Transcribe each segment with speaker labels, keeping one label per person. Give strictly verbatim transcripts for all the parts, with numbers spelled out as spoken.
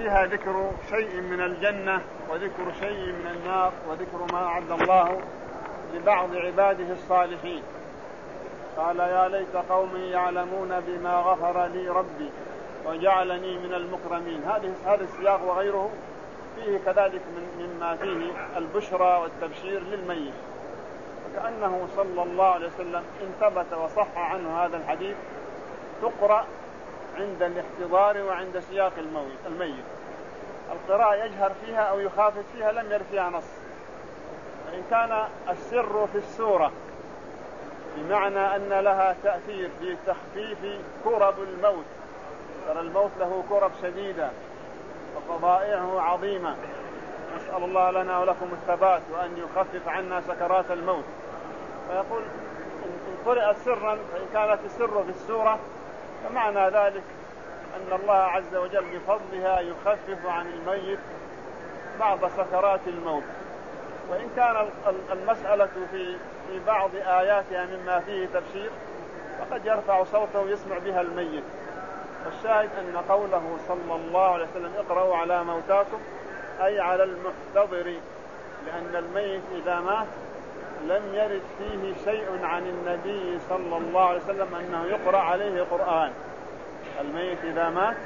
Speaker 1: فيها ذكر شيء من الجنة وذكر شيء من النار وذكر ما أعد الله لبعض عباده الصالحين. قال يا ليت قومي يعلمون بما غفر لي ربي وجعلني من المكرمين. هذا السياق وغيره فيه كذلك من مما فيه البشرى والتبشير للميت، وكأنه صلى الله عليه وسلم إن ثبت وصح عنه هذا الحديث تقرأ عند الاحتضار وعند سياق الميت. القراءة يجهر فيها أو يخافت فيها لم يرد فيها نص، وإن كان السر في السورة بمعنى أن لها تأثير في تخفيف كرب الموت. ترى الموت له كرب شديدة وفضائعه عظيمة، نسأل الله لنا ولكم الثبات وأن يخفف عنا سكرات الموت. فيقول إن قرأت سرا فإن كانت السر في السورة فمعنى ذلك أن الله عز وجل بفضلها يخفف عن الميت بعض سكرات الموت. وإن كان المسألة في في بعض آياتها مما فيه تبشير فقد يرفع صوته ويسمع بها الميت. والشاهد أن قوله صلى الله عليه وسلم اقرأوا على موتاكم أي على المحتضر، لأن الميت إذا مات لم يرد فيه شيء عن النبي صلى الله عليه وسلم أنه يقرأ عليه قرآن. الميت إذا مات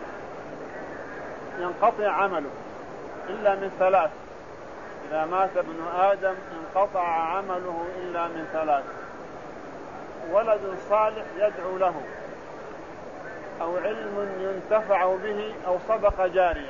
Speaker 1: ينقطع عمله إلا من ثلاث. إذا مات ابن آدم انقطع عمله إلا من ثلاث: ولد صالح يدعو له، أو علم ينتفع به، أو صدقة جارية.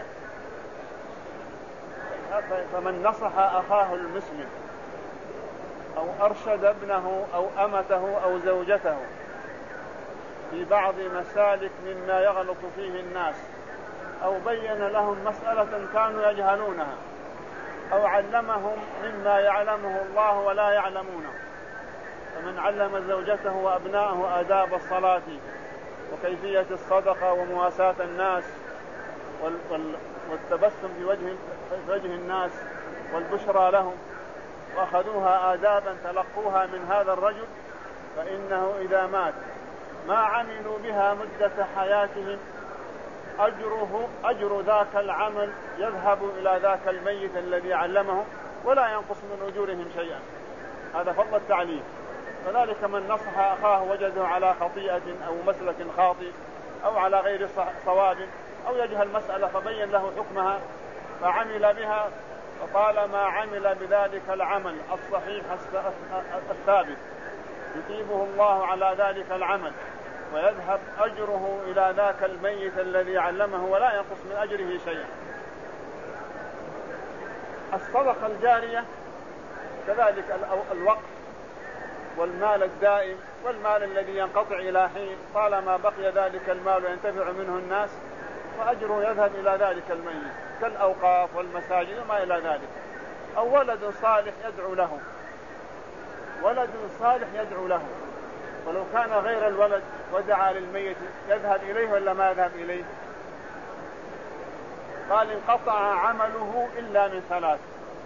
Speaker 1: فمن نصح أخاه المسلم أو أرشد ابنه أو أمته أو زوجته في بعض مسالك مما يغلط فيه الناس، أو بين لهم مسألة كانوا يجهلونها، أو علمهم مما يعلمه الله ولا يعلمونه. فمن علم زوجته وأبنائه آداب الصلاة وكيفية الصدقة ومواساة الناس والتبسم في وجه, في وجه الناس والبشرى لهم، وأخذوها آدابا تلقوها من هذا الرجل، فإنه إذا مات ما عملوا بها مدة حياتهم أجره أجر ذاك العمل يذهب إلى ذاك الميت الذي علمهم ولا ينقص من أجورهم شيئا. هذا فضل التعليم. فذلك من نصح أخاه وجده على خطيئة أو مسلك خاطئ أو على غير صواب أو يجهل مسألة فبين له حكمها فعمل بها، فطالما عمل بذلك العمل الصحيح الثابت يثيبه الله على ذلك العمل ويذهب أجره إلى ذاك الميت الذي علمه ولا ينقص من أجره شيئا. الصدقة الجارية كذلك الوقف والمال الدائم والمال الذي ينقطع إلى حين، طالما بقي ذلك المال وينتفع منه الناس فأجره يذهب إلى ذلك الميت، كالأوقاف والمساجد وما إلى ذلك. أو ولد صالح يدعو له، ولد صالح يدعو له، ولو كان غير الولد ودعا للميت يذهب إليه ولا ما يذهب إليه؟ قال انقطع عمله إلا من ثلاث.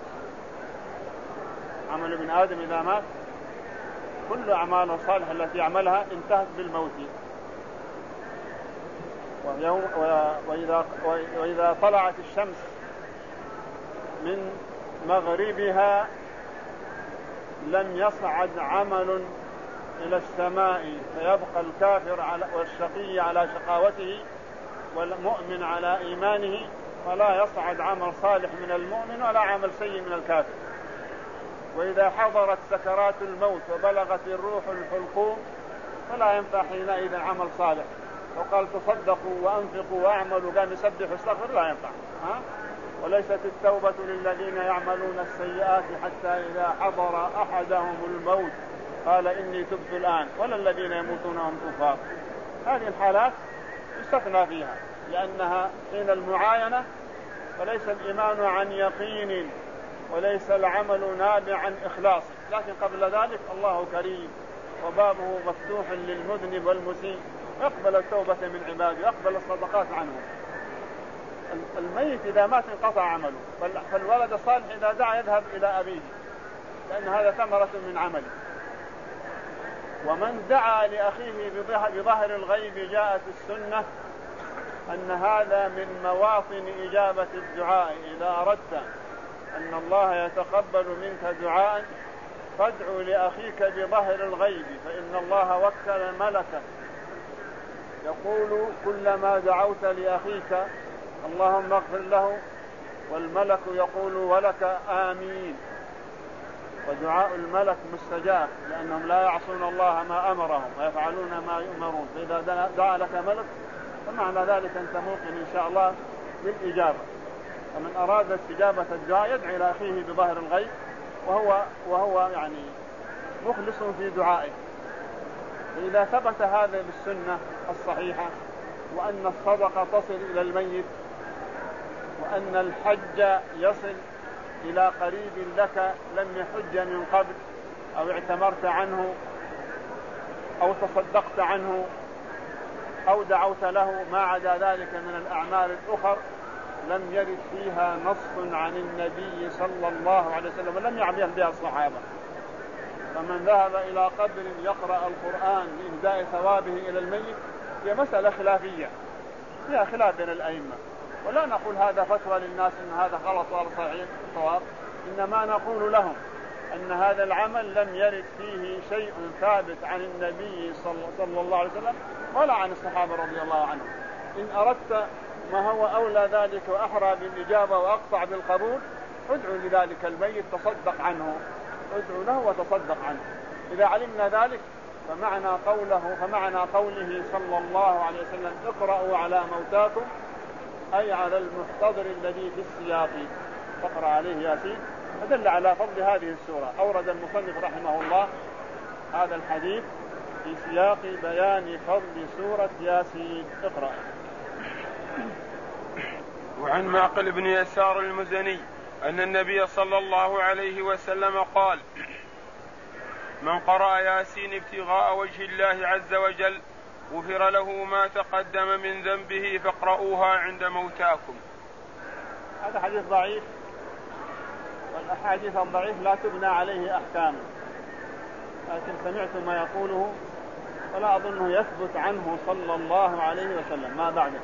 Speaker 1: عمل ابن آدم إذا مات كل أعماله الصالحة التي عملها انتهت بالموت. ويوم وإذا, وإذا طلعت الشمس من مغربها لم يصعد عمل إلى السماء فيبقى الكافر على والشقي على شقاوته والمؤمن على إيمانه، فلا يصعد عمل صالح من المؤمن ولا عمل سيء من الكافر. وإذا حضرت سكرات الموت وبلغت الروح الحلقوم فلا ينفع حينئذ عمل صالح. وقال تصدقوا وأنفقوا وأعملوا قام يسبح واستغفر لا ينفع. ها؟ وليست التوبة للذين يعملون السيئات حتى إذا حضر أحدهم الموت قال إني تبت الآن، ولا الذين يموتون وهم كفار. هذه الحالات يستثنى فيها لأنها حين المعاينة، فليس الإيمان عن يقين وليس العمل نابع عن إخلاص، لكن قبل ذلك الله كريم وبابه مفتوح للمذنب والمسيء، يقبل التوبة من عباده، يقبل الصدقات عنه. الميت إذا مات انقطع عمله، فالولد الصالح إذا دعا يذهب إلى أبيه لأن هذا ثمرة من عمله. ومن دعا لأخيه بظهر الغيب جاءت السنة أن هذا من مواطن إجابة الدعاء. إذا أردت أن الله يتقبل منك دعاء فادعو لأخيك بظهر الغيب، فإن الله وكل ملكا يقول كلما دعوت لأخيك اللهم اغفر له والملك يقول ولك آمين، ودعاء الملك مستجاب لأنهم لا يعصون الله ما أمرهم ويفعلون ما يؤمرون. فإذا دعا لك ملك فمعنى ذلك أنت موقن إن شاء الله بالإجابة. فمن أراد استجابة الدعاء يدعي إلى أخيه بظهر الغيب وهو, وهو يعني مخلص في دعائه. فإذا ثبت هذا بالسنة الصحيحة، وأن الصدقة تصل إلى الميت، وأن الحج يصل إلى قريب لك لم يحج من قبل أو اعتمرت عنه أو تصدقت عنه أو دعوت له، ما عدا ذلك من الأعمال الأخر لم يرد فيها نص عن النبي صلى الله عليه وسلم ولم يعمل بها الصحابة. فمن ذهب إلى قبر يقرأ القرآن لإهداء ثوابه إلى الميت هي مسألة خلافية فيها خلاف بين الأئمة، ولا نقول هذا فتوى للناس إن هذا غلط ولا صحيح صواب، إنما نقول لهم أن هذا العمل لم يرد فيه شيء ثابت عن النبي صلى الله عليه وسلم ولا عن الصحابة رضي الله عنهم. إن أردت ما هو أولى ذلك وأحرى بالإجابة وأقطع بالقبول ادعو لذلك الميت، تصدق عنه، ادعو له وتصدق عنه. إذا علمنا ذلك فمعنى قوله فمعنى قوله صلى الله عليه وسلم اقرأوا على موتاكم أي على المحتضر الذي في السياق، فقرأ عليه ياسين، فدل على فضل هذه السورة. أورد المصنف رحمه الله هذا الحديث في سياق بيان فضل سورة ياسين. اقرأ.
Speaker 2: وعن معقل بن يسار المزني أن النبي صلى الله عليه وسلم قال: من قرأ ياسين ابتغاء وجه الله عز وجل غفر له ما تقدم من ذنبه فاقرؤوها عند موتاكم.
Speaker 1: هذا حديث ضعيف، والأحاديث الضعيف لا تبنى عليه أحكام، لكن سمعت ما يقوله ولا أظنه يثبت عنه صلى الله عليه وسلم ما بعده.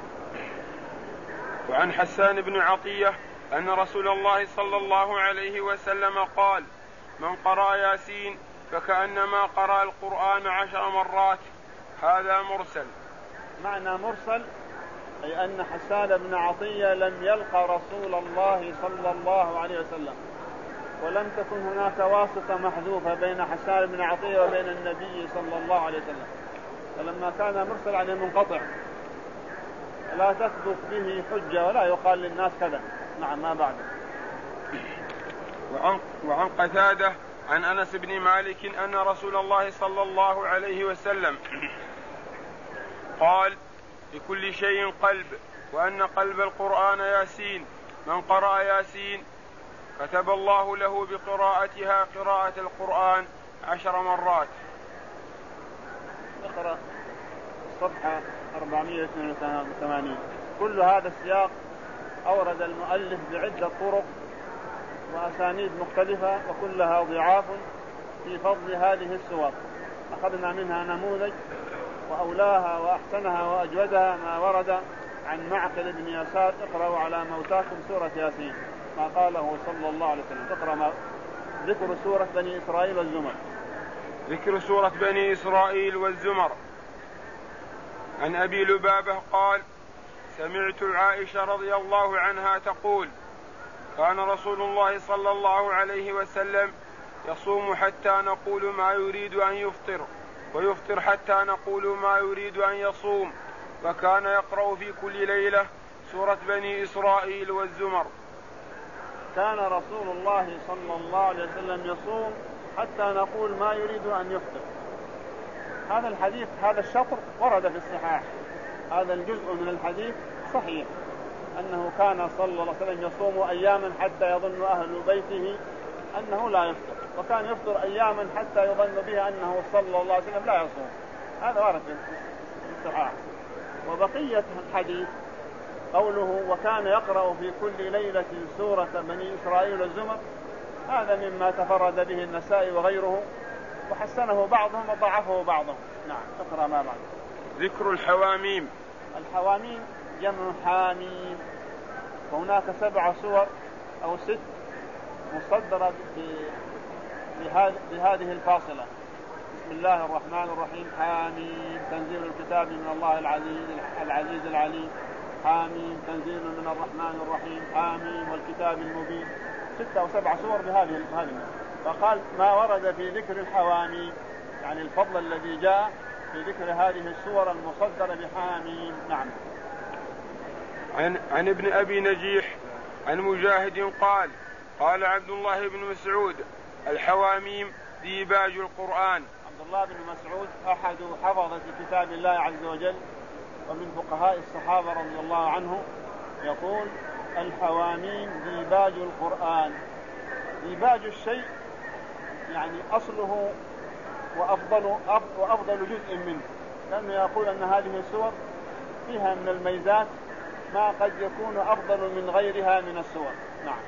Speaker 2: وعن حسان بن عطية أن رسول الله صلى الله عليه وسلم قال: من قرأ ياسين فكأنما قرأ القرآن عشر مرات. هذا مرسل.
Speaker 1: معنى مرسل أي أن حسان بن عطية لم يلقى رسول الله صلى الله عليه وسلم، ولم تكن هناك واسطة محذوفة بين حسان بن عطية وبين النبي صلى الله عليه وسلم، فلما كان مرسل عليه منقطع لا تثبت به حجة ولا يقال للناس كذا. نعم ما بعد.
Speaker 2: وعن, وعن قتادة عن أنس بن مالك أن رسول الله صلى الله عليه وسلم قال: لكل شيء قلب، وأن قلب القرآن ياسين، من قرأ ياسين كتب الله له بقراءتها قراءة القرآن عشر مرات.
Speaker 1: اقرأ الصفحة أربعمائة واثنين وثمانين. كل هذا السياق أورد المؤلف بعدة طرق وأسانيد مختلفة وكلها ضعاف في فضل هذه السور. أخذنا منها نموذج وأولاها وأحسنها وأجودها ما ورد عن معقل بن يسار: اقرأوا على موتاكم سورة ياسين، ما قاله صلى الله عليه وسلم. اقرأ ما ذكر سورة بني إسرائيل والزمر.
Speaker 2: ذكر سورة بني إسرائيل والزمر. عن أبي لبابة قال: سمعت عائشة رضي الله عنها تقول: كان رسول الله صلى الله عليه وسلم يصوم حتى نقول ما يريد أن يفطر، ويفطر حتى نقول ما يريد أن يصوم، وكان يقرأ في كل ليلة سورة بني إسرائيل والزمر.
Speaker 1: كان رسول الله صلى الله عليه وسلم يصوم حتى نقول ما يريد أن يفطر. هذا الحديث هذا الشطر ورد في الصحاح، هذا الجزء من الحديث صحيح أنه كان صلى الله عليه وسلم يصوم أياما حتى يظن أهل بيته أنه لا يفطر، وكان يفطر أياما حتى يظن به أنه صلى الله عليه وسلم لا يصوم. هذا ورد في الصحاح. وبقية الحديث قوله وكان يقرأ في كل ليلة سورة بني إسرائيل والزمر، هذا مما تفرد به النسائي وغيره، وحسنه بعضهم وضعفه بعضهم. نعم اقرأ ما بعد.
Speaker 2: ذكر الحواميم.
Speaker 1: الحواميم جمع حاميم، وهناك سبع سور أو ست مصدرة بهذه الفاصلة: بسم الله الرحمن الرحيم، حاميم تنزيل الكتاب من الله العزيز العزيز العليم، حاميم تنزيل من الرحمن الرحيم، حاميم والكتاب المبين. ستة أو سبع سور بهذه الفاصلة. فقال ما ورد في ذكر الحواميم، يعني الفضل الذي جاء في ذكر هذه السور المصدرة بحاميم. نعم.
Speaker 2: عن, عن ابن أبي نجيح عن مجاهد قال قال عبد الله بن مسعود: الحواميم ديباج القرآن.
Speaker 1: عبد الله بن مسعود أحد حفظة كتاب الله عز وجل ومن فقهاء الصحابة رضي الله عنه، يقول: الحواميم ديباج القرآن. ديباج الشيء يعني أصله وأفضل, وأفضل جزء منه، لأنه يقول أن هذه السور فيها من الميزات ما قد يكون أفضل من غيرها من السور. نعم.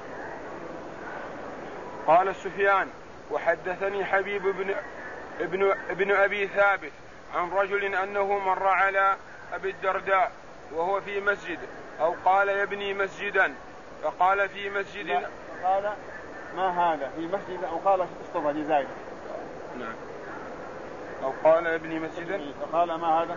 Speaker 2: قال سفيان: وحدثني حبيب بن ابن, ابن أبي ثابت عن رجل أنه مر على أبي الدرداء وهو في مسجد، أو قال يبني مسجدا، فقال في مسجد،
Speaker 1: قال ما هذا في مسجد، أو قال اصطفى لزايد.
Speaker 2: نعم. أو قال يبني مسجدا،
Speaker 1: فقال ما هذا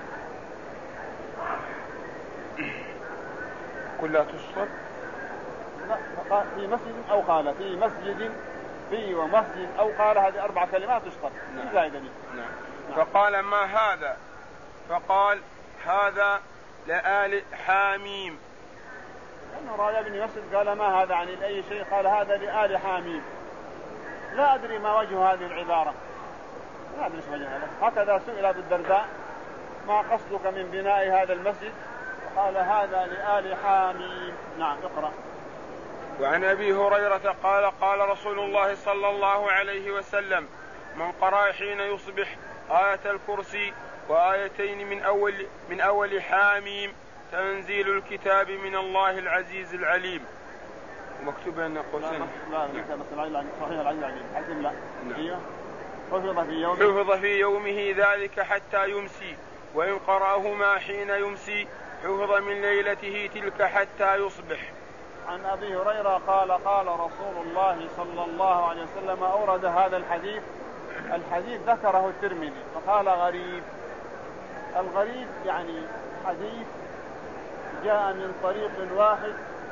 Speaker 2: كلها تصفر.
Speaker 1: لا، فقال في مسجد، أو قال في مسجد، في ومسجد، أو قال هذه أربع كلمات تشطب.
Speaker 2: نعم.
Speaker 1: زايدة دي.
Speaker 2: نعم. نعم. فقال ما هذا، فقال هذا لآل حاميم.
Speaker 1: لأنه رأى ابن مسجد قال ما هذا عن أي شيء، قال هذا لآل حاميم. لا أدري ما وجه هذه العبارة، لا أدري ايش وجه هذا. هكذا سئل أبو الدرداء: ما قصدك من بناء هذا المسجد؟ قال هذا لآل حاميم. نعم. اقرأ.
Speaker 2: وعن أبي هريرة قال قال رسول الله صلى الله عليه وسلم: من قرأ حين يصبح آية الكرسي وآيتين من أول من أول حاميم تنزيل الكتاب من الله العزيز العليم. ومكتوب أن قوسين.
Speaker 1: لا لا لا بس العلي صحيح العلي العليم. حسن لا.
Speaker 2: نعم.
Speaker 1: حفظ في يومه
Speaker 2: حفظ في يومه ذلك حتى يمسي، وإن قرأهما حين يمسي حفظ من ليلته تلك حتى يصبح.
Speaker 1: عن أبي هريرة قال قال رسول الله صلى الله عليه وسلم، أورد هذا الحديث. الحديث ذكره الترمذي فقال غريب. الغريب يعني حديث جاء من طريق واحد،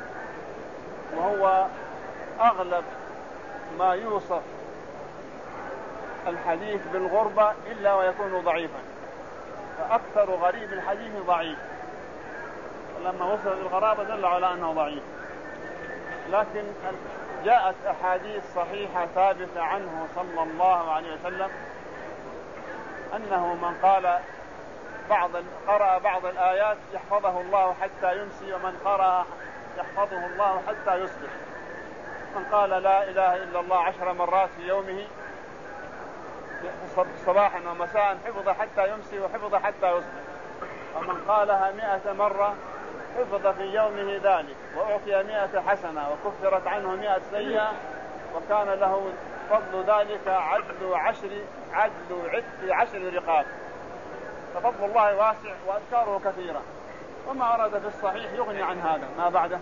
Speaker 1: وهو أغلب ما يوصف الحديث بالغربة إلا ويكون ضعيفا، فأكثر غريب الحديث ضعيف، لما وصل للغرابة دل على أنه ضعيف. لكن جاءت أحاديث صحيحة ثابتة عنه صلى الله عليه وسلم أنه من قال بعض قرأ بعض الآيات يحفظه الله حتى يمسي، ومن قرأ يحفظه الله حتى يصبح. من قال لا إله إلا الله عشر مرات في يومه صباحا ومساء حفظ حتى يمسي وحفظ حتى يصبح. ومن قالها مئة مرة حفظ في يومه ذلك، وأعطي مئة حسنة وكفرت عنه مئة سيئة، وكان له فضل ذلك عدل عشر عدل عدل عشر رقاب. ففضل الله واسع وأذكاره كثيرة، وما ورد في الصحيح يغني عن هذا ما بعده.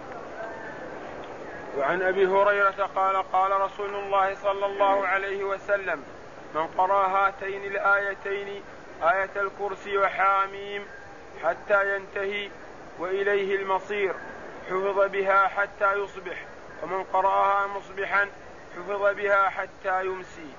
Speaker 2: وعن أبي هريرة قال قال رسول الله صلى الله عليه وسلم: من قرأ هاتين الآيتين آية الكرسي وحاميم حتى ينتهي وإليه المصير حفظ بها حتى يصبح، ومن قرأها مصبحا حفظ بها حتى يمسي.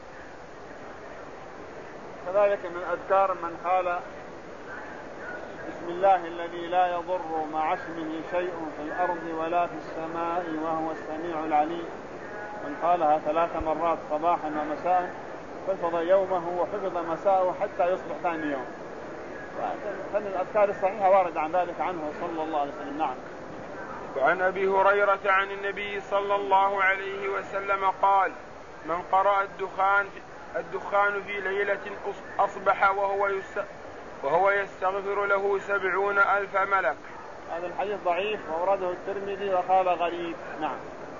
Speaker 1: كذلك من أذكار من قال بسم الله الذي لا يضر مع اسمه شيء في الأرض ولا في السماء وهو السميع العليم، من قالها ثلاث مرات صباحا ومساء حفظ يومه وحفظ مساءه حتى يصبح ثاني يوم. فمن الأذكار الصحيحة وارد عن ذلك عنه صلى الله عليه وسلم. نعم.
Speaker 2: وعن أبي هريرة عن النبي صلى الله عليه وسلم قال: من قرأ الدخان في, الدخان في ليلة أصبح وهو, وهو يستغفر له سبعون ألف ملك.
Speaker 1: هذا الحديث ضعيف وورده الترمذي وقال غريب. نعم.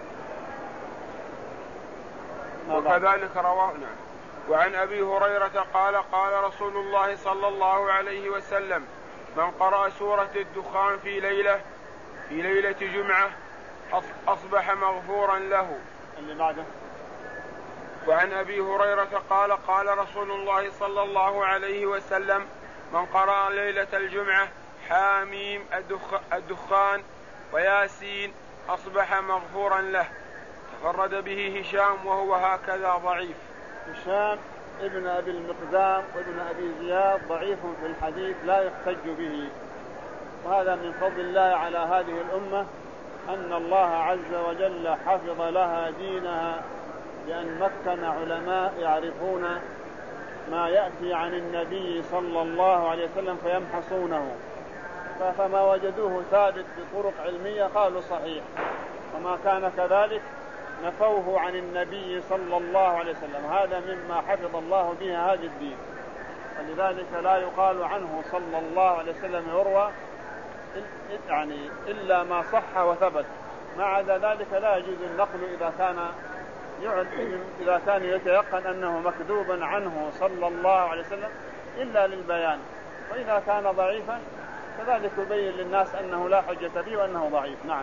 Speaker 2: وكذلك رواه. نعم. وعن أبي هريرة قال قال رسول الله صلى الله عليه وسلم: من قرأ سورة الدخان في ليلة في ليلة جمعة أصبح مغفورا له.
Speaker 1: اللي بعده.
Speaker 2: وعن أبي هريرة قال قال رسول الله صلى الله عليه وسلم من قرأ ليلة الجمعة حاميم الدخان وياسين أصبح مغفورا له. تفرد به هشام وهو هكذا ضعيف.
Speaker 1: هشام ابن أبي المقدام وابن أبي زياد ضعيف في الحديث لا يحتج به. وهذا من فضل الله على هذه الأمة أن الله عز وجل حفظ لها دينها بأن مكن علماء يعرفون ما يأتي عن النبي صلى الله عليه وسلم فيمحصونه، فما وجدوه ثابت بطرق علمية قالوا صحيح، وما كان كذلك نفوه عن النبي صلى الله عليه وسلم. هذا مما حفظ الله به هذا الدين، ولذلك لا يقال عنه صلى الله عليه وسلم يروى يعني إلا ما صح وثبت، ما عدا ذلك لا يجوز النقل إذا كان إذا كان يتيقن أنه مكذوبا عنه صلى الله عليه وسلم إلا للبيان، وإذا كان ضعيفا كذلك يبين للناس أنه لا حجة به وأنه ضعيف. نعم.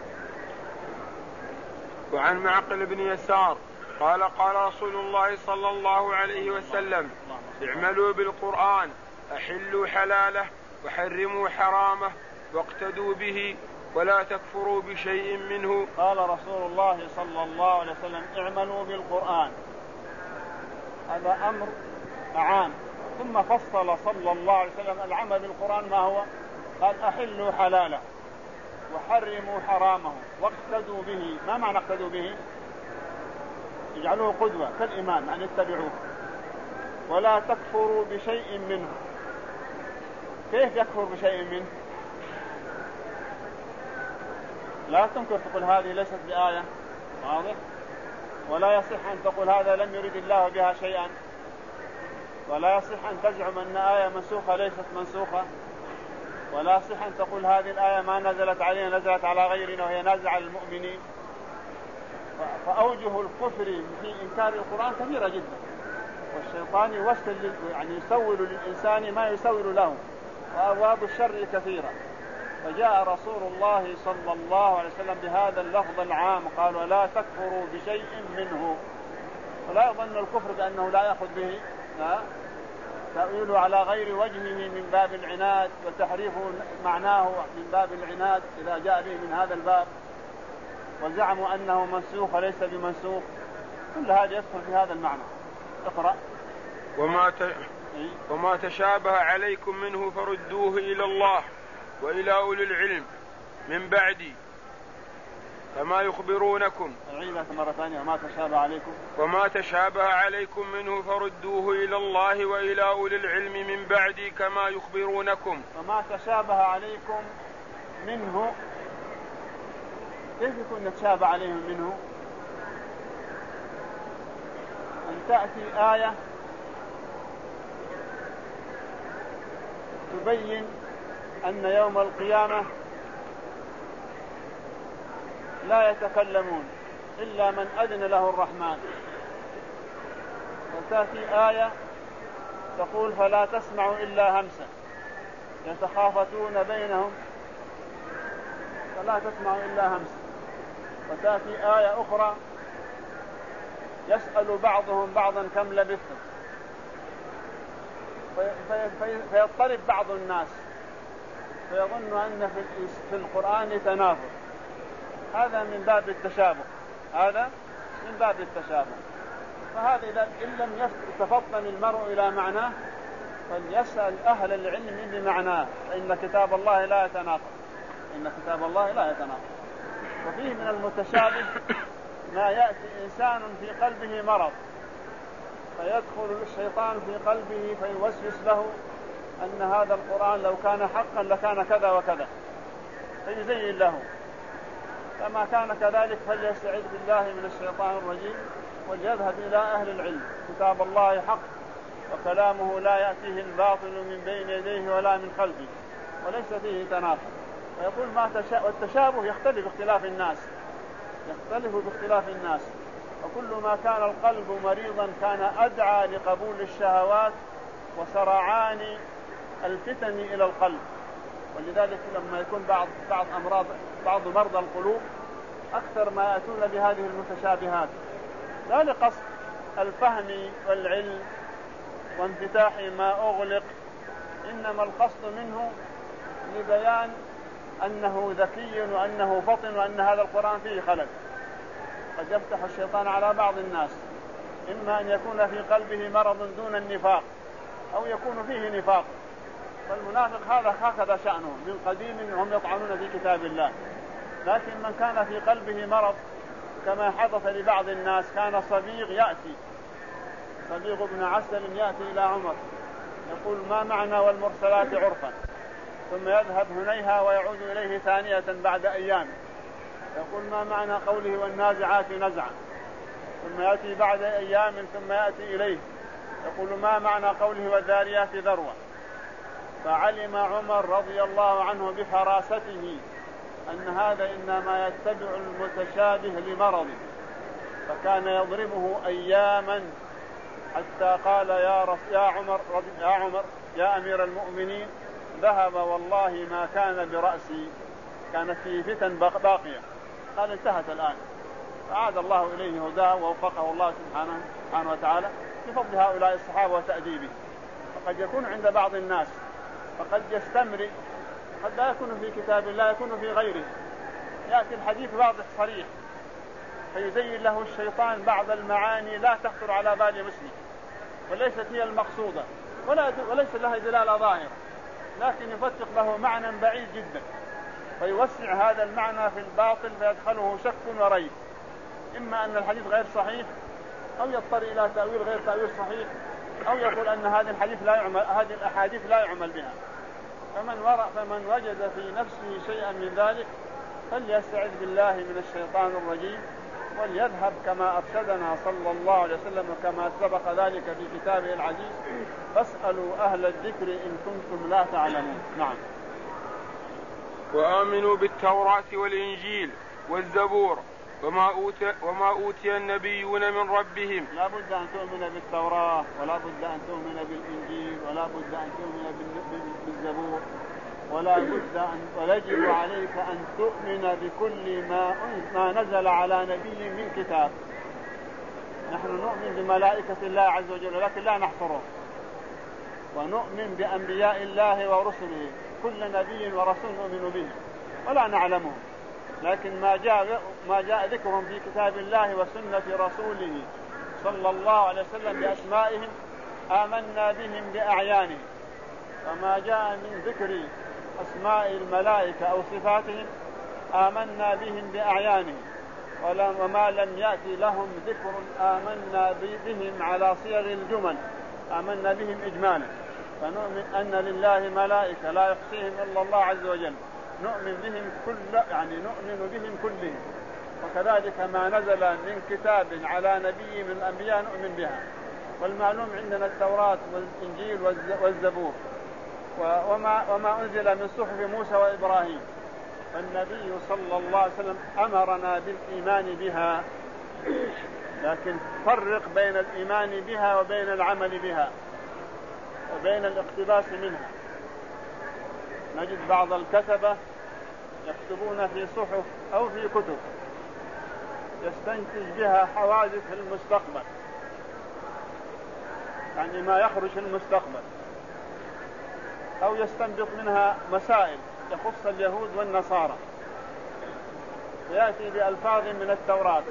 Speaker 2: وعن معقل بن يسار قال قال رسول الله صلى الله عليه وسلم اعملوا بالقرآن أحلوا حلاله وحرموا حرامه واقتدوا به ولا تكفروا بشيء منه.
Speaker 1: قال رسول الله صلى الله عليه وسلم اعملوا بالقرآن، هذا أمر عام، ثم فصل صلى الله عليه وسلم العمل بالقرآن ما هو؟ قال أحلوا حلاله وحرموا حرامه واقتدوا به. ما معنى اقتدوا به؟ اجعلوه قدوة كالإمام أن اتبعوه. ولا تكفروا بشيء منه. كيف يكفر بشيء منه؟ لا تنكر تقول هذه ليست بآية، واضح؟ ولا يصح أن تقول هذا لم يرد الله بها شيئا، ولا يصح أن تزعم أن آية منسوخة ليست منسوخة، ولا يصح أن تقول هذه الآية ما نزلت علينا نزلت على غيرنا وهي نازلة على المؤمنين. فأوجه الكفر في إنكار القرآن كثيرة جدا، والشيطان يوسل يعني يسول للإنسان ما يسول له، وأبواب الشر كثيرة. فجاء رسول الله صلى الله عليه وسلم بهذا اللفظ العام قال ولا تكفروا بشيء منه، ولا يظن الكفر بأنه لا يأخذ به، لا تأويله على غير وجهه من باب العناد، وتحريف معناه من باب العناد إذا جاء به من هذا الباب، وزعموا أنه منسوخ وليس بمنسوخ، كل هذا يدخل في هذا المعنى. اقرأ.
Speaker 2: وما, ت... وما تشابه عليكم منه فردوه إلى الله وإلى أولي العلم من بعدي كما يخبرونكم.
Speaker 1: أعيدها مرة ثانية. وما تشابه عليكم
Speaker 2: وما تشابه عليكم منه فردوه إلى الله وإلى أولي العلم من بعدي كما يخبرونكم.
Speaker 1: وما تشابه عليكم منه، كيف يكون نتشابه عليهم منه؟ أن تأتي آية تبين أن يوم القيامة لا يتكلمون إلا من أذن له الرحمن، وتأتي آية تقول فلا تسمعوا إلا همسا يتخافتون بينهم فلا تسمعوا إلا همسا، وتأتي آية أخرى يسأل بعضهم بعضا كم لبثتم فيضطرب بعض الناس فيظن أن في القرآن تنافر. هذا من باب التشابه، هذا من باب التشابه. فهذا إن لم يتفطن المرء إلى معناه فليسأل أهل العلم بمعناه، فإن كتاب الله لا يتناقض، إن كتاب الله لا يتناقض. وفيه من المتشابه ما يأتي إنسان في قلبه مرض فيدخل الشيطان في قلبه فيوسوس له أن هذا القرآن لو كان حقا لكان كذا وكذا، فيزين له. فما كان كذلك فليستعذ بالله من الشيطان الرجيم وليذهب إلى أهل العلم. كتاب الله حق وكلامه لا يأتيه الباطل من بين يديه ولا من خلفه وليس فيه تناقض. ويقول ما تشاء، والتشابه يختلف باختلاف الناس، يختلف باختلاف الناس. وكل ما كان القلب مريضا كان أدعى لقبول الشهوات وسرعان الفتن إلى القلب. ولذلك لما يكون بعض بعض أمراض بعض مرضى القلوب أكثر ما يأتون بهذه المتشابهات، لا لقصد الفهم والعلم وانفتاح ما أغلق، إنما القصد منه لبيان أنه ذكي وأنه فطن وأن هذا القرآن فيه خلل. قد يفتح الشيطان على بعض الناس إما أن يكون في قلبه مرض دون النفاق أو يكون فيه نفاق، فالمنافق هذا هكذا شأنه من قديم وهم يطعنون في كتاب الله. لكن من كان في قلبه مرض كما حدث لبعض الناس، كان صبيغ يأتي صبيغ بن عسل يأتي إلى عمر يقول ما معنى والمرسلات عرفا، ثم يذهب هنيها ويعود إليه ثانية بعد أيام يقول ما معنى قوله والنازعات نزعا، ثم يأتي بعد أيام ثم يأتي إليه يقول ما معنى قوله والذاريات ذروة. فعلم عمر رضي الله عنه بفراسته أن هذا إنما يتبع المتشابه لمرض، فكان يضربه أياما حتى قال يا, رس يا, عمر يا عمر يا أمير المؤمنين ذهب والله ما كان برأسي، كانت فيه فتن باقية، قال انتهت الآن. فعاد الله إليه هداه ووفقه الله سبحانه, سبحانه وتعالى بفضل هؤلاء الصحابة وتأديبه. فقد يكون عند بعض الناس فقد يستمر، قد لا يكون في كتاب الله يكون في غيره، يأتي الحديث واضح صريح فيزين له الشيطان بعض المعاني لا تخطر على بال مسلم وليست هي المقصودة ولا وليس لها دلالة ظاهرة، لكن يفتق له معنى بعيد جدا فيوسع هذا المعنى في الباطل فيدخله شك وريب، إما أن الحديث غير صحيح أو يضطر إلى تأويل غير تأويل صحيح، أو يقول أن هذا الحديث لا يعمل هذه الأحاديث لا يعمل بها. فمن ورع فمن وجد في نفسه شيئا من ذلك فليستعذ بالله من الشيطان الرجيم وليذهب كما أرشدنا صلى الله عليه وسلم وكما سبق ذلك في كتابه العزيز فاسألوا أهل الذكر إن كنتم لا تعلمون. نعم.
Speaker 2: وآمنوا بالتوراة والإنجيل والزبور وما أوتي, وما أوتي النبيون من ربهم.
Speaker 1: لا بد أن تؤمن بالتوراة ولا بد أن تؤمن بالإنجيل ولا بد أن تؤمن بالزبور ولا بد أن ويجب عليك أن تؤمن بكل ما ما نزل على نبي من كتاب. نحن نؤمن بملائكة الله عز وجل لكن لا نحصره، ونؤمن بأنبياء الله ورسله كل نبي ورسول نؤمن به ولا نعلمه، لكن ما جاء ما جاء ذكرهم في كتاب الله وسنة رسوله صلى الله عليه وسلم بأسمائهم آمنا بهم بأعيانهم، وما جاء من ذكر أسماء الملائكة أو صفاتهم آمنا بهم بأعيانهم، وما لم يأتي لهم ذكر آمنا بهم على صيغ الجمل آمنا بهم إجمالا. فنؤمن أن لله ملائكة لا يحصيهم إلا الله عز وجل، نؤمن بهم كل يعني نؤمن بهم كلهم، وكذلك ما نزل من كتاب على نبي من الأنبياء نؤمن بها. والمعلوم عندنا التوراة والإنجيل والزبور وما, وما أنزل من صحف موسى وإبراهيم، فالنبي صلى الله عليه وسلم أمرنا بالإيمان بها، لكن فرق بين الإيمان بها وبين العمل بها وبين الاقتباس منها. نجد بعض الكتبة يكتبون في صحف أو في كتب يستنتج بها حوادث المستقبل، يعني ما يخرج في المستقبل، أو يستنبط منها مسائل يخص اليهود والنصارى ويأتي بألفاظ من التوراة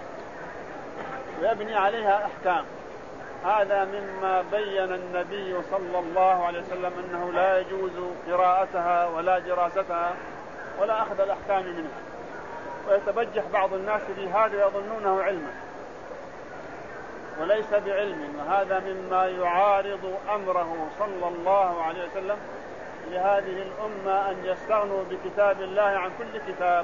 Speaker 1: ويبني عليها أحكام. هذا مما بين النبي صلى الله عليه وسلم أنه لا يجوز قراءتها ولا دراستها ولا أخذ الأحكام منها، ويتبجح بعض الناس في هذا يظنونه علما وليس بعلم، وهذا مما يعارض أمره صلى الله عليه وسلم لهذه الأمة أن يستغنوا بكتاب الله عن كل كتاب.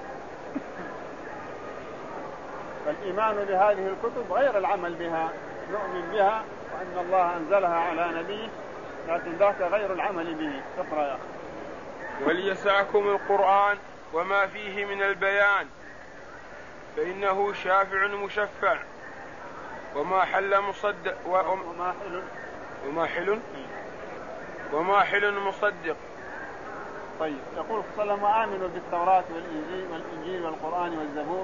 Speaker 1: فالإيمان بهذه الكتب غير العمل بها، نؤمن بها وأن الله أنزلها على نبيه، لكن ذاك غير العمل به. اقرأ يا أخي.
Speaker 2: وليسعكم القرآن وما فيه من البيان فإنه شافع مشفع وما حل مصدق وما حل وما حل وماحل مصدق.
Speaker 1: طيب يقول صلى الله عليه وسلم آمنوا بالتوراة والإنجيل, والإنجيل والقرآن والزبور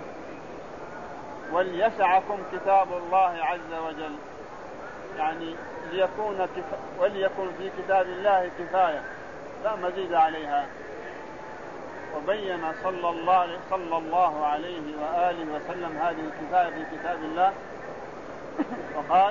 Speaker 1: وليسعكم كتاب الله عز وجل، يعني ليكون كف... وليكن في كتاب الله كفاية لا مزيد عليها. وبين صلى الله, صلى الله عليه وآله وسلم هذه الكفاية في كتاب الله وقال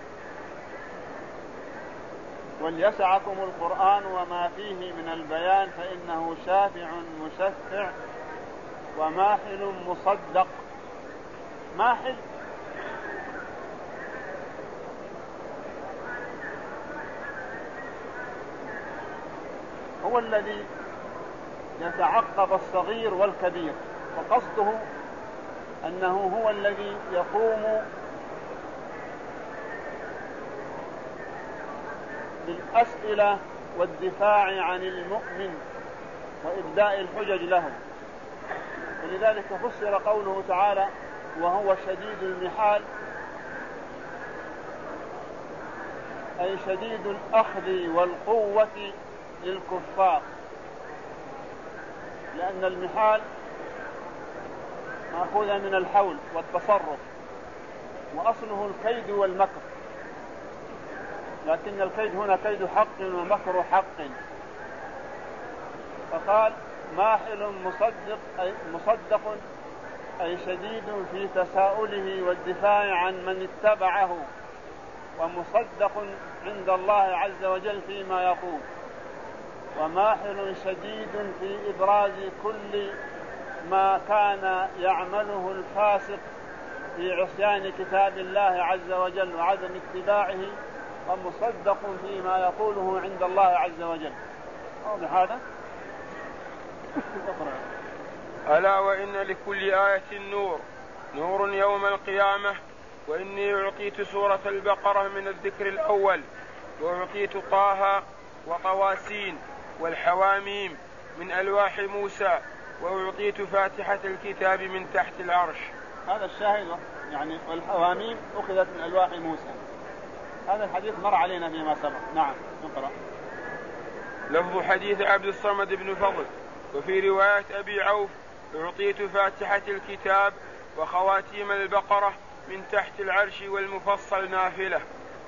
Speaker 1: وليسعكم القرآن وما فيه من البيان فإنه شافع مشفع وماحل مصدق. ماحل هو الذي يتعقب الصغير والكبير، وقصده أنه هو الذي يقوم بالأسئلة والدفاع عن المؤمن وإبداء الحجج له. ولذلك فسر قوله تعالى وهو شديد المحال أي شديد الأخذ والقوة للكفار، لأن المحال مأخوذة من الحول والتصرف وأصله الكيد والمكر، لكن الكيد هنا كيد حق ومكر حق. فقال ماحل مصدق أي مصدق أي شديد في تساؤله والدفاع عن من اتبعه، ومصدق عند الله عز وجل فيما يقول، وماحل شديد في إبراز كل ما كان يعمله الفاسق في عصيان كتاب الله عز وجل وعدم اتباعه، ومصدق فيما يقوله عند الله عز وجل. واضح هذا؟
Speaker 2: ألا وإن لكل آية نور نور يوم القيامة، وإني أعطيت سورة البقرة من الذكر الأول، وأعطيت طه وطواسين والحواميم من ألواح موسى، وأعطيت فاتحة الكتاب من تحت العرش.
Speaker 1: هذا الشاهد يعني والحواميم أخذت من ألواح موسى. هذا الحديث مر علينا فيما سبق. نعم نقرأ.
Speaker 2: لفظ حديث عبد الصمد بن فضل. وفي رواية أبي عوف أعطيت فاتحة الكتاب وخواتيم البقرة من تحت العرش والمفصل نافلة.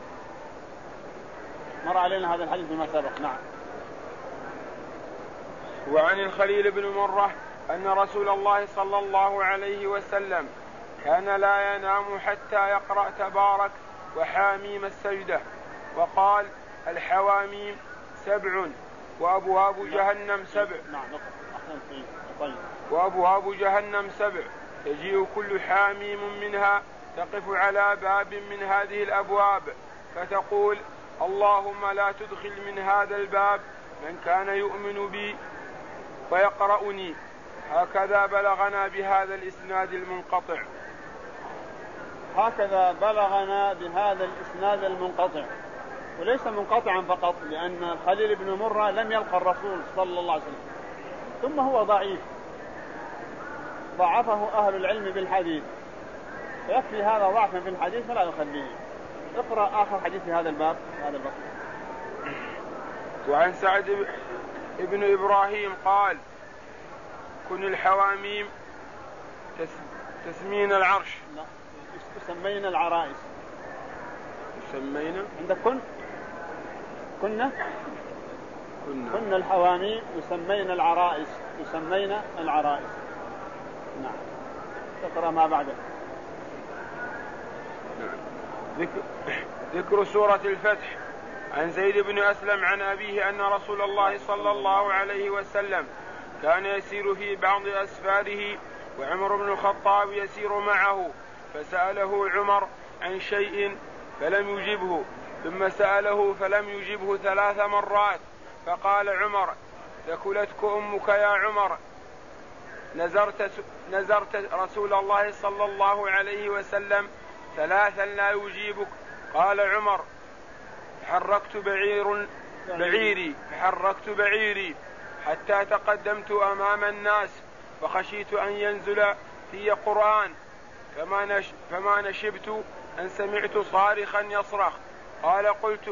Speaker 1: مر علينا هذا الحديث فيما سبق. نعم.
Speaker 2: وعن الخليل بن مرة أن رسول الله صلى الله عليه وسلم كان لا ينام حتى يقرأ تبارك وحاميم السجدة، وقال الحواميم سبع وأبواب جهنم سبع وأبواب جهنم سبع تجيء كل حاميم منها تقف على باب من هذه الأبواب فتقول اللهم لا تدخل من هذا الباب من كان يؤمن بي ويقرأني. هكذا بلغنا بهذا الإسناد المنقطع.
Speaker 1: هكذا بلغنا بهذا الإسناد المنقطع، وليس منقطعا فقط، لأن خليل بن مرة لم يلقى الرسول صلى الله عليه وسلم، ثم هو ضعيف ضعفه أهل العلم بالحديث، فيكفي هذا ضعفا في الحديث فلا يخليه. اقرأ آخر حديث في هذا الباب هذا الباب.
Speaker 2: وعن سعد ابن إبراهيم قال كن الحواميم تسمين العرش.
Speaker 1: لا يسمين العرائس.
Speaker 2: يسمين
Speaker 1: عندك كن كنا
Speaker 2: كنا
Speaker 1: كن الحواميم يسمين العرائس يسمين العرائس. نعم. تقرأ ما بعده.
Speaker 2: ذكر, ذكر سورة الفتح. عن زيد بن أسلم عن أبيه أن رسول الله صلى الله عليه وسلم كان يسير في بعض أسفاره وعمر بن الخطاب يسير معه، فسأله عمر عن شيء فلم يجبه، ثم سأله فلم يجبه ثلاث مرات، فقال عمر ثكلتك أمك يا عمر، نزرت, نزرت رسول الله صلى الله عليه وسلم ثلاثا لا يجيبك. قال عمر حركت بعير بعيري فحركت بعيري حتى تقدمت أمام الناس فخشيت أن ينزل في قرآن فما, نش فما نشبت أن سمعت صارخا يصرخ. قال قلت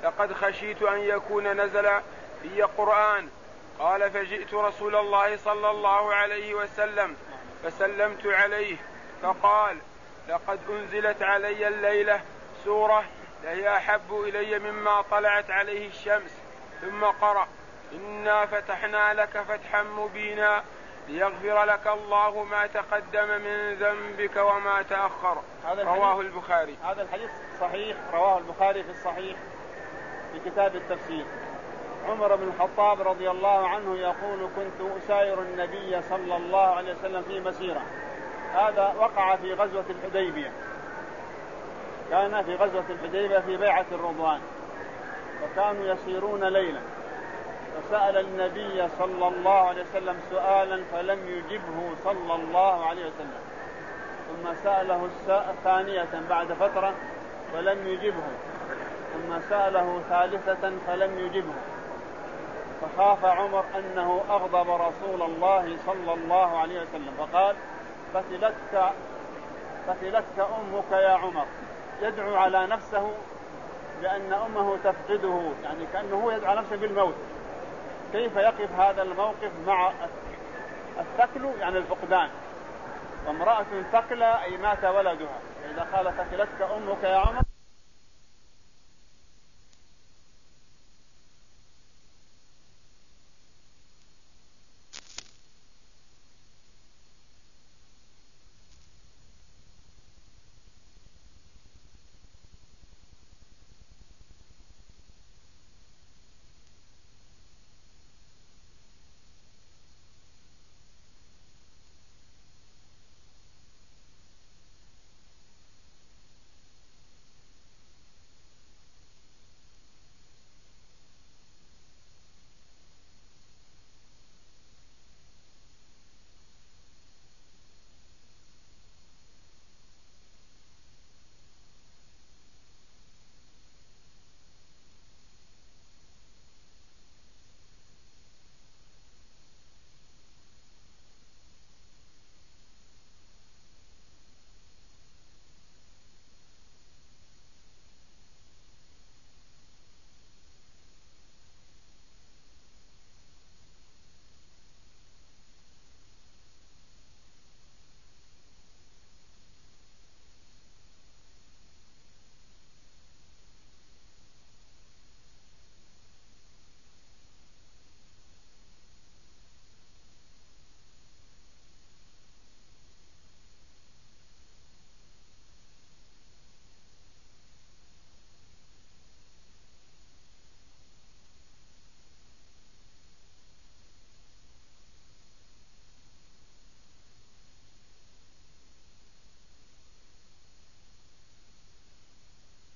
Speaker 2: لقد خشيت أن يكون نزل في قرآن. قال فجئت رسول الله صلى الله عليه وسلم فسلمت عليه فقال لقد أنزلت علي الليلة سورة لهي أحب إلي مما طلعت عليه الشمس. ثم قرأ إنا فتحنا لك فتحا مبينا ليغفر لك الله ما تقدم من ذنبك وما تأخر. رواه البخاري.
Speaker 1: هذا الحديث صحيح، رواه البخاري في الصحيح في كتاب التفسير. عمر بن الخطاب رضي الله عنه يقول كنت أساير النبي صلى الله عليه وسلم في مسيرة. هذا وقع في غزوة الحديبية، كان في غزوة الحديبية في بيعة الرضوان، وكانوا يسيرون ليلا، فسأل النبي صلى الله عليه وسلم سؤالا فلم يجبه صلى الله عليه وسلم، ثم سأله ثانية بعد فترة فلم يجبه، ثم سأله ثالثة فلم يجبه، فخاف عمر أنه أغضب رسول الله صلى الله عليه وسلم فقال قتلتك قتلتك أمك يا عمر، يدعو على نفسه لأن أمه تفقده، يعني كأنه يدعو على نفسه بالموت. كيف يقف هذا الموقف مع الثكل يعني الفقدان، وامرأة ثكلى أي مات ولدها، إذا قال قتلتك أمك يا عمر